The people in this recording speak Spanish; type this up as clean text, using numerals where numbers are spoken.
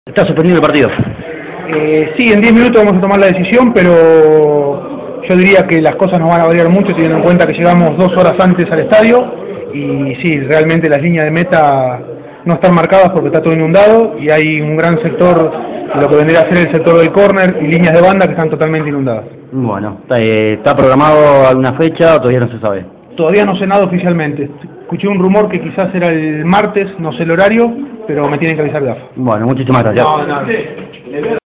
Está suspendido el partido. Sí, en 10 minutos vamos a tomar la decisión, pero yo diría que las cosas no van a variar mucho teniendo en cuenta que llegamos 2 horas antes al estadio y sí, realmente las líneas de meta no están marcadas porque está todo inundado y hay un gran sector, lo que vendría a ser el sector del córner y líneas de banda que están totalmente inundadas. Bueno, ¿está programado alguna fecha o todavía no se sabe? Todavía no sé nada oficialmente. Escuché un rumor que quizás era el martes, no sé el horario, pero me tienen que avisar de AFA. Bueno, muchísimas gracias. No, de nada.